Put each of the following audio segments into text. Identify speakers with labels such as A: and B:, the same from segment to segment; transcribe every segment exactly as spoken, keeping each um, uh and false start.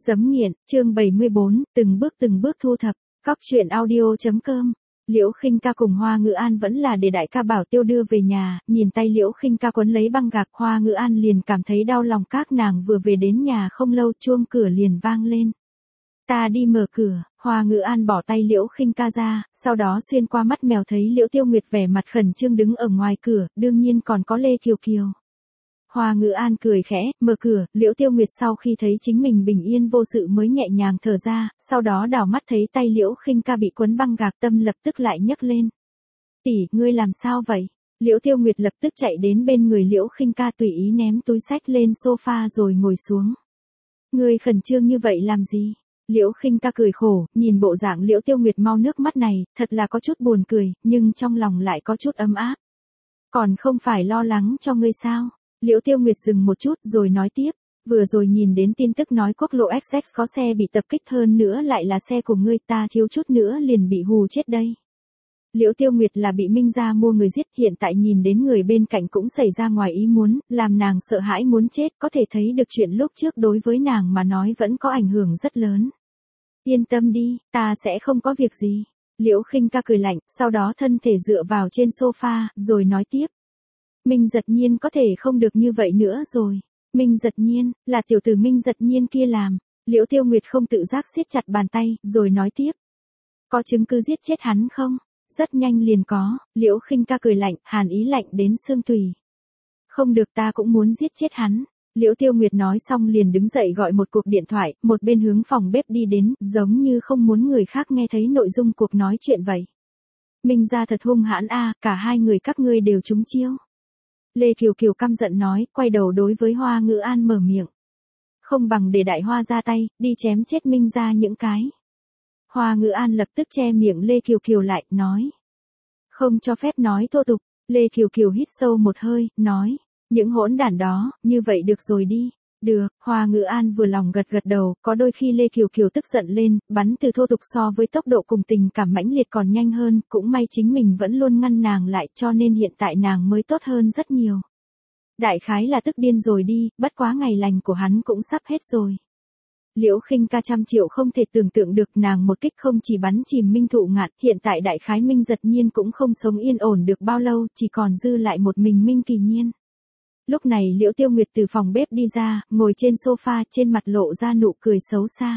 A: Giấm nghiện, chương bảy mươi bốn, từng bước từng bước thu thập, góc truyện audio.com. Liễu Khinh Ca cùng Hoa Ngữ An vẫn là để đại ca Bảo Tiêu đưa về nhà, nhìn tay Liễu Khinh Ca quấn lấy băng gạc, Hoa Ngữ An liền cảm thấy đau lòng, các nàng vừa về đến nhà không lâu chuông cửa liền vang lên. Ta đi mở cửa, Hoa Ngữ An bỏ tay Liễu Khinh Ca ra, sau đó xuyên qua mắt mèo thấy Liễu Tiêu Nguyệt vẻ mặt khẩn trương đứng ở ngoài cửa, đương nhiên còn có Lê Kiều Kiều. Hoa Ngữ An cười khẽ, mở cửa, Liễu Tiêu Nguyệt sau khi thấy chính mình bình yên vô sự mới nhẹ nhàng thở ra, sau đó đảo mắt thấy tay Liễu Khinh Ca bị quấn băng gạc, tâm lập tức lại nhấc lên. Tỷ, ngươi làm sao vậy? Liễu Tiêu Nguyệt lập tức chạy đến bên người Liễu Khinh Ca, tùy ý ném túi xách lên sofa rồi ngồi xuống. Ngươi khẩn trương như vậy làm gì? Liễu Khinh Ca cười khổ, nhìn bộ dạng Liễu Tiêu Nguyệt mau nước mắt này, thật là có chút buồn cười, nhưng trong lòng lại có chút ấm áp. Còn không phải lo lắng cho ngươi sao? Liễu Tiêu Nguyệt dừng một chút rồi nói tiếp, vừa rồi nhìn đến tin tức nói quốc lộ ích ích có xe bị tập kích, hơn nữa lại là xe của ngươi, ta thiếu chút nữa liền bị hù chết đây. Liễu Tiêu Nguyệt là bị Minh gia mua người giết, hiện tại nhìn đến người bên cạnh cũng xảy ra ngoài ý muốn, làm nàng sợ hãi muốn chết, có thể thấy được chuyện lúc trước đối với nàng mà nói vẫn có ảnh hưởng rất lớn. Yên tâm đi, ta sẽ không có việc gì. Liễu Khinh Ca cười lạnh, sau đó thân thể dựa vào trên sofa, rồi nói tiếp. Minh Giật Nhiên có thể không được như vậy nữa rồi. Minh Giật Nhiên, là tiểu tử Minh Giật Nhiên kia làm. Liễu Tiêu Nguyệt không tự giác siết chặt bàn tay, rồi nói tiếp. Có chứng cứ giết chết hắn không? Rất nhanh liền có. Liễu Khinh Ca cười lạnh, hàn ý lạnh đến xương tủy. Không được, ta cũng muốn giết chết hắn. Liễu Tiêu Nguyệt nói xong liền đứng dậy gọi một cuộc điện thoại, một bên hướng phòng bếp đi đến, giống như không muốn người khác nghe thấy nội dung cuộc nói chuyện vậy. Minh gia thật hung hãn a, cả hai người các ngươi đều trúng chiêu. Lê Kiều Kiều căm giận nói, quay đầu đối với Hoa Ngữ An mở miệng. Không bằng để đại hoa ra tay, đi chém chết Minh gia những cái. Hoa Ngữ An lập tức che miệng Lê Kiều Kiều lại, nói. Không cho phép nói thô tục. Lê Kiều Kiều hít sâu một hơi, nói. Những hỗn đản đó, như vậy được rồi đi. Được, Hoa Ngữ An vừa lòng gật gật đầu, có đôi khi Lê Kiều Kiều tức giận lên, bắn từ thô tục so với tốc độ cùng tình cảm mãnh liệt còn nhanh hơn, cũng may chính mình vẫn luôn ngăn nàng lại, cho nên hiện tại nàng mới tốt hơn rất nhiều. Đại khái là tức điên rồi đi, bất quá ngày lành của hắn cũng sắp hết rồi. Liễu Khinh Ca trăm triệu không thể tưởng tượng được, nàng một kích không chỉ bắn chìm Minh Thụ Ngạn, hiện tại đại khái Minh Giật Nhiên cũng không sống yên ổn được bao lâu, chỉ còn dư lại một mình Minh Kỳ Nhiên. Lúc này Liễu Tiêu Nguyệt từ phòng bếp đi ra, ngồi trên sofa, trên mặt lộ ra nụ cười xấu xa.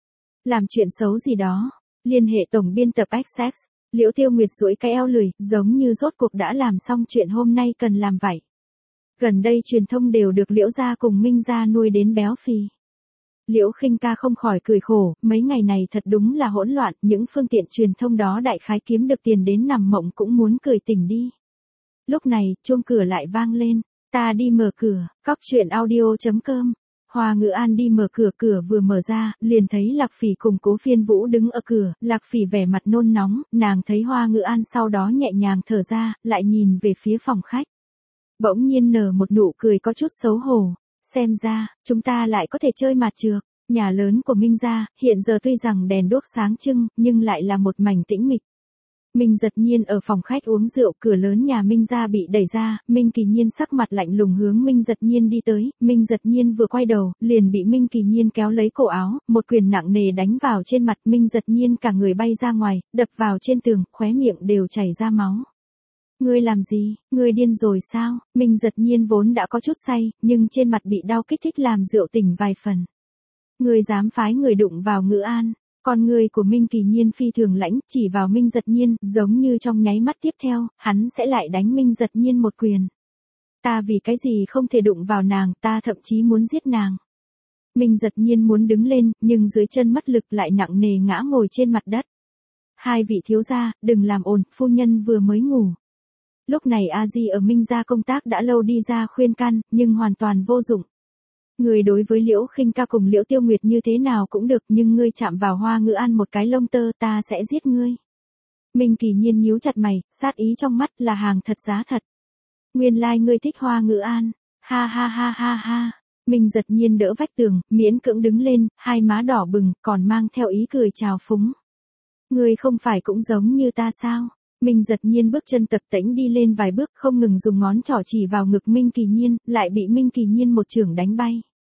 A: Làm chuyện xấu gì đó? Liên hệ tổng biên tập ích ích. Liễu Tiêu Nguyệt duỗi cái eo lười, giống như rốt cuộc đã làm xong chuyện hôm nay cần làm vậy. Gần đây truyền thông đều được Liễu gia cùng Minh gia nuôi đến béo phì. Liễu Khinh Ca không khỏi cười khổ, mấy ngày này thật đúng là hỗn loạn, những phương tiện truyền thông đó đại khái kiếm được tiền đến nằm mộng cũng muốn cười tỉnh đi. Lúc này, chuông cửa lại vang lên. Ta đi mở cửa, góc truyện audio.com. Hoa Ngữ An đi mở cửa, cửa vừa mở ra, liền thấy Lạc Phỉ cùng Cố Phiên Vũ đứng ở cửa, Lạc Phỉ vẻ mặt nôn nóng, nàng thấy Hoa Ngữ An sau đó nhẹ nhàng thở ra, lại nhìn về phía phòng khách. Bỗng nhiên nở một nụ cười có chút xấu hổ, xem ra, chúng ta lại có thể chơi mặt trược. Nhà lớn của Minh gia, hiện giờ tuy rằng đèn đuốc sáng trưng, nhưng lại là một mảnh tĩnh mịch. Minh Giật Nhiên ở phòng khách uống rượu, cửa lớn nhà Minh gia bị đẩy ra, Minh Kỳ Nhiên sắc mặt lạnh lùng hướng Minh Giật Nhiên đi tới, Minh Giật Nhiên vừa quay đầu, liền bị Minh Kỳ Nhiên kéo lấy cổ áo, một quyền nặng nề đánh vào trên mặt, Minh Giật Nhiên cả người bay ra ngoài, đập vào trên tường, khóe miệng đều chảy ra máu. Ngươi làm gì, ngươi điên rồi sao? Minh Giật Nhiên vốn đã có chút say, nhưng trên mặt bị đau kích thích làm rượu tỉnh vài phần. Ngươi dám phái người đụng vào Ngữ An? Con người của Minh Kỳ Nhiên phi thường lãnh, chỉ vào Minh Giật Nhiên, giống như trong nháy mắt tiếp theo, hắn sẽ lại đánh Minh Giật Nhiên một quyền. Ta vì cái gì không thể đụng vào nàng, ta thậm chí muốn giết nàng. Minh Giật Nhiên muốn đứng lên, nhưng dưới chân mất lực lại nặng nề ngã ngồi trên mặt đất. Hai vị thiếu gia, đừng làm ồn, phu nhân vừa mới ngủ. Lúc này A Di ở Minh gia công tác đã lâu đi ra khuyên can, nhưng hoàn toàn vô dụng. Người đối với Liễu Khinh Ca cùng Liễu Tiêu Nguyệt như thế nào cũng được, nhưng ngươi chạm vào Hoa Ngữ An một cái lông tơ, ta sẽ giết ngươi. Minh Kỳ Nhiên nhíu chặt mày, sát ý trong mắt là hàng thật giá thật. Nguyên lai like ngươi thích Hoa Ngữ An, ha ha ha ha ha. Minh Giật Nhiên đỡ vách tường, miễn cưỡng đứng lên, hai má đỏ bừng, còn mang theo ý cười trào phúng. Ngươi không phải cũng giống như ta sao? Minh Giật Nhiên bước chân tập tễnh đi lên vài bước, không ngừng dùng ngón trỏ chỉ vào ngực Minh Kỳ Nhiên, lại bị Minh Kỳ Nhiên một chưởng đánh bay.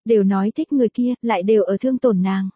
A: Đều nói thích người kia, lại đều ở thương tổn nàng.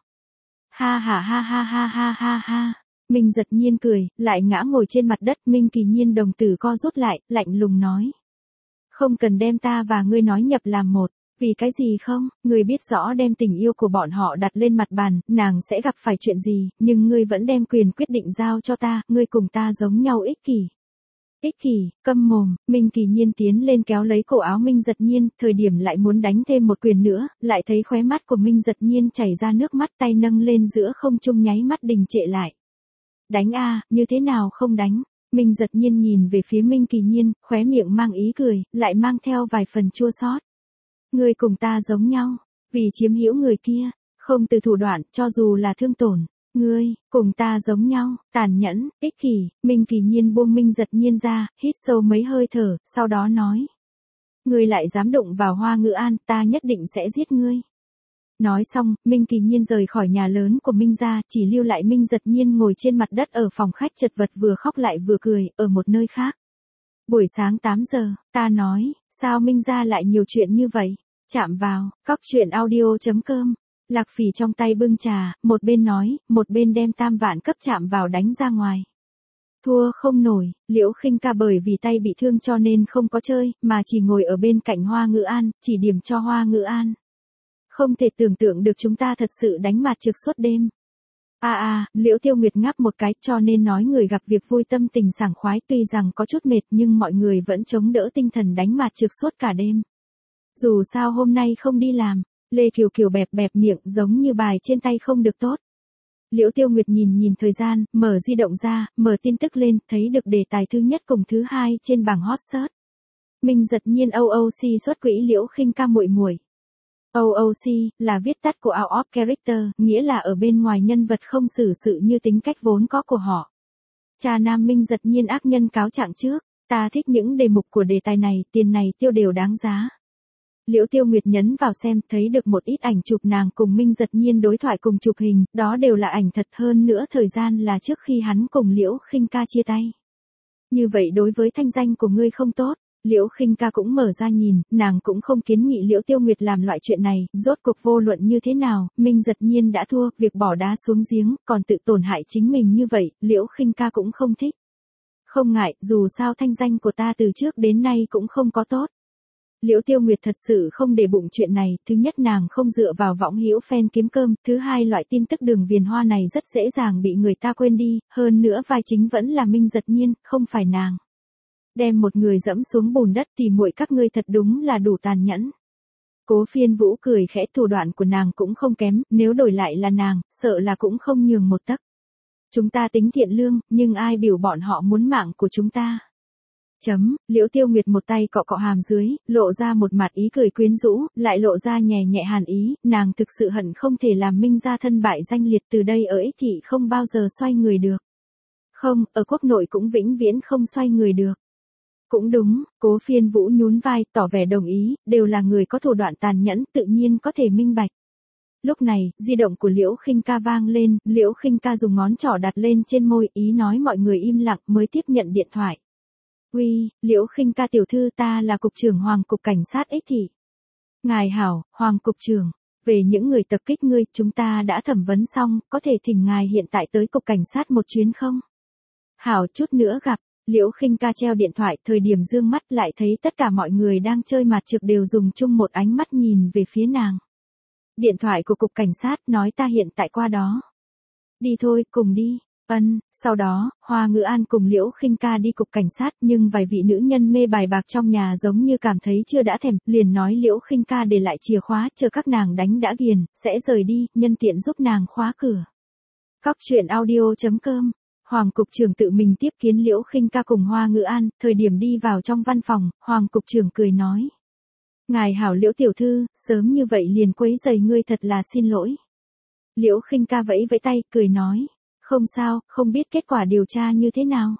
A: Ha ha ha ha ha ha ha ha. Minh Giật Nhiên cười, lại ngã ngồi trên mặt đất. Minh Kỳ Nhiên đồng tử co rút lại, lạnh lùng nói. Không cần đem ta và ngươi nói nhập làm một. Vì cái gì không, ngươi biết rõ đem tình yêu của bọn họ đặt lên mặt bàn, nàng sẽ gặp phải chuyện gì, nhưng ngươi vẫn đem quyền quyết định giao cho ta, ngươi cùng ta giống nhau ích kỷ. Ích kỷ, câm mồm. Minh Kỳ Nhiên tiến lên kéo lấy cổ áo Minh Giật Nhiên, thời điểm lại muốn đánh thêm một quyền nữa, lại thấy khóe mắt của Minh Giật Nhiên chảy ra nước mắt, tay nâng lên giữa không trung nháy mắt đình trệ lại. Đánh a, như thế nào không đánh? Minh Giật Nhiên nhìn về phía Minh Kỳ Nhiên, khóe miệng mang ý cười, lại mang theo vài phần chua xót. Ngươi cùng ta giống nhau, vì chiếm hữu người kia, không từ thủ đoạn, cho dù là thương tổn. Ngươi, cùng ta giống nhau, tàn nhẫn, ích kỷ. Minh Kỳ Nhiên buông Minh Giật Nhiên ra, hít sâu mấy hơi thở, sau đó nói. Ngươi lại dám đụng vào Hoa Ngữ An, ta nhất định sẽ giết ngươi. Nói xong, Minh Kỳ Nhiên rời khỏi nhà lớn của Minh gia, chỉ lưu lại Minh Giật Nhiên ngồi trên mặt đất ở phòng khách chật vật vừa khóc lại vừa cười, ở một nơi khác. Buổi sáng tám giờ, ta nói, sao Minh gia lại nhiều chuyện như vậy? Chạm vào, cóc truyện audio chấm com. Lạc Phỉ trong tay bưng trà, một bên nói, một bên đem tam vạn cấp chạm vào đánh ra ngoài. Thua không nổi, Liễu Khinh Ca bởi vì tay bị thương cho nên không có chơi, mà chỉ ngồi ở bên cạnh Hoa Ngữ An, chỉ điểm cho Hoa Ngữ An. Không thể tưởng tượng được chúng ta thật sự đánh mặt trực suốt đêm. À à, Liễu Tiêu Nguyệt ngáp một cái, cho nên nói người gặp việc vui tâm tình sảng khoái, tuy rằng có chút mệt nhưng mọi người vẫn chống đỡ tinh thần đánh mặt trực suốt cả đêm. Dù sao hôm nay không đi làm, Lê Kiều Kiều bẹp bẹp miệng giống như bài trên tay không được tốt. Liễu Tiêu Nguyệt nhìn nhìn thời gian, mở di động ra, mở tin tức lên, thấy được đề tài thứ nhất cùng thứ hai trên bảng hot search. Minh Giật Nhiên o o xê xuất quỹ Liễu Khinh Ca muội muội. o o xê là viết tắt của out of character, nghĩa là ở bên ngoài nhân vật không xử sự như tính cách vốn có của họ. Cha nam Minh Giật Nhiên ác nhân cáo trạng trước, ta thích những đề mục của đề tài này, tiền này tiêu đều đáng giá. Liễu Tiêu Nguyệt nhấn vào xem, thấy được một ít ảnh chụp nàng cùng Minh Giật Nhiên đối thoại cùng chụp hình, đó đều là ảnh thật, hơn nữa thời gian là trước khi hắn cùng Liễu Khinh Ca chia tay. Như vậy đối với thanh danh của ngươi không tốt. Liễu Khinh Ca cũng mở ra nhìn, nàng cũng không kiến nghị Liễu Tiêu Nguyệt làm loại chuyện này, rốt cuộc vô luận như thế nào, Minh Giật Nhiên đã thua, việc bỏ đá xuống giếng, còn tự tổn hại chính mình như vậy, Liễu Khinh Ca cũng không thích. Không ngại, dù sao thanh danh của ta từ trước đến nay cũng không có tốt. Liễu Tiêu Nguyệt thật sự không để bụng chuyện này, thứ nhất nàng không dựa vào võng hữu fan kiếm cơm, thứ hai loại tin tức đường viền hoa này rất dễ dàng bị người ta quên đi, hơn nữa vai chính vẫn là Minh Giật Nhiên, không phải nàng. Đem một người dẫm xuống bùn đất thì muội các ngươi thật đúng là đủ tàn nhẫn. Cố Phiên Vũ cười khẽ, thủ đoạn của nàng cũng không kém, nếu đổi lại là nàng, sợ là cũng không nhường một tấc. Chúng ta tính thiện lương, nhưng ai biểu bọn họ muốn mạng của chúng ta. Chấm, Liễu Tiêu Nguyệt một tay cọ cọ hàm dưới, lộ ra một mặt ý cười quyến rũ, lại lộ ra nhẹ nhẹ hàn ý, nàng thực sự hận không thể làm Minh gia thân bại danh liệt, từ đây ở Ích thị không bao giờ xoay người được. Không, ở quốc nội cũng vĩnh viễn không xoay người được. Cũng đúng, Cố Phiên Vũ nhún vai, tỏ vẻ đồng ý, đều là người có thủ đoạn tàn nhẫn, tự nhiên có thể minh bạch. Lúc này, di động của Liễu Khinh Ca vang lên, Liễu Khinh Ca dùng ngón trỏ đặt lên trên môi, ý nói mọi người im lặng mới tiếp nhận điện thoại. Uy, Liễu Khinh Ca tiểu thư, ta là cục trưởng Hoàng cục cảnh sát Ích thị. Ngài hảo, Hoàng cục trưởng, về những người tập kích ngươi, chúng ta đã thẩm vấn xong, có thể thỉnh ngài hiện tại tới cục cảnh sát một chuyến không? Hảo, chút nữa gặp. Liễu Khinh Ca treo điện thoại, thời điểm dương mắt lại thấy tất cả mọi người đang chơi mặt trược đều dùng chung một ánh mắt nhìn về phía nàng. Điện thoại của cục cảnh sát, nói ta hiện tại qua đó. Đi thôi, cùng đi. Ân, sau đó, Hoa Ngữ An cùng Liễu Khinh Ca đi cục cảnh sát, nhưng vài vị nữ nhân mê bài bạc trong nhà giống như cảm thấy chưa đã thèm, liền nói Liễu Khinh Ca để lại chìa khóa, chờ các nàng đánh đã ghiền, sẽ rời đi, nhân tiện giúp nàng khóa cửa. Cóc truyện audio chấm com. Hoàng cục trưởng tự mình tiếp kiến Liễu Khinh Ca cùng Hoa Ngữ An, thời điểm đi vào trong văn phòng, Hoàng cục trưởng cười nói. Ngài hảo Liễu tiểu thư, sớm như vậy liền quấy rầy ngươi thật là xin lỗi. Liễu Khinh Ca vẫy vẫy tay, cười nói. Không sao, không biết kết quả điều tra như thế nào.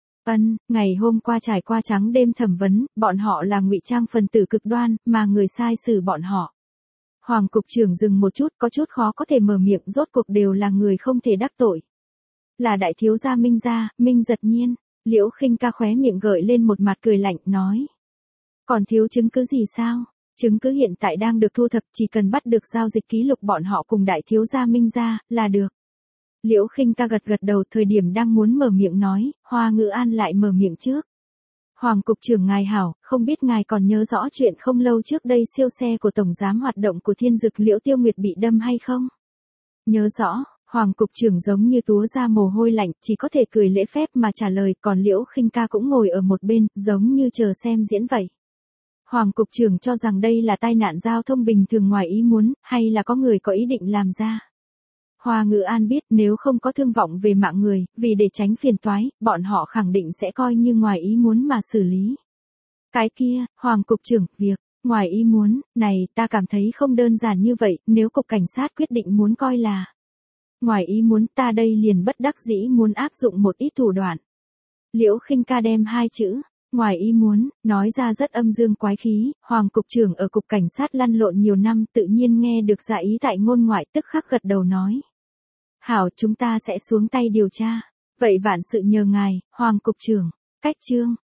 A: Ân, ngày hôm qua trải qua trắng đêm thẩm vấn, bọn họ là ngụy trang phần tử cực đoan, mà người sai xử bọn họ. Hoàng cục trưởng dừng một chút, có chút khó có thể mở miệng, rốt cuộc đều là người không thể đắc tội. Là đại thiếu gia Minh gia, Minh Giật Nhiên. Liễu Khinh Ca khóe miệng gợi lên một mặt cười lạnh, nói. Còn thiếu chứng cứ gì sao? Chứng cứ hiện tại đang được thu thập, chỉ cần bắt được giao dịch ký lục bọn họ cùng đại thiếu gia Minh gia, là được. Liễu Khinh Ca gật gật đầu, thời điểm đang muốn mở miệng nói, Hoa Ngữ An lại mở miệng trước. Hoàng cục trưởng ngài hảo, không biết ngài còn nhớ rõ chuyện không lâu trước đây siêu xe của tổng giám hoạt động của Thiên Dực Liễu Tiêu Nguyệt bị đâm hay không? Nhớ rõ. Hoàng cục trưởng giống như túa ra mồ hôi lạnh, chỉ có thể cười lễ phép mà trả lời, còn Liễu Khinh Ca cũng ngồi ở một bên, giống như chờ xem diễn vậy. Hoàng cục trưởng cho rằng đây là tai nạn giao thông bình thường ngoài ý muốn, hay là có người có ý định làm ra. Hoa Ngữ An biết nếu không có thương vọng về mạng người, vì để tránh phiền toái, bọn họ khẳng định sẽ coi như ngoài ý muốn mà xử lý. Cái kia, Hoàng cục trưởng, việc ngoài ý muốn này ta cảm thấy không đơn giản như vậy, nếu cục cảnh sát quyết định muốn coi là ngoài ý muốn, ta đây liền bất đắc dĩ muốn áp dụng một ít thủ đoạn. Liễu Khinh Ca đem hai chữ ngoài ý muốn nói ra rất âm dương quái khí. Hoàng cục trưởng ở cục cảnh sát lăn lộn nhiều năm, tự nhiên nghe được dạ ý tại ngôn ngoại, tức khắc gật đầu nói. Hảo, chúng ta sẽ xuống tay điều tra. Vậy vạn sự nhờ ngài, Hoàng cục trưởng. Cách chương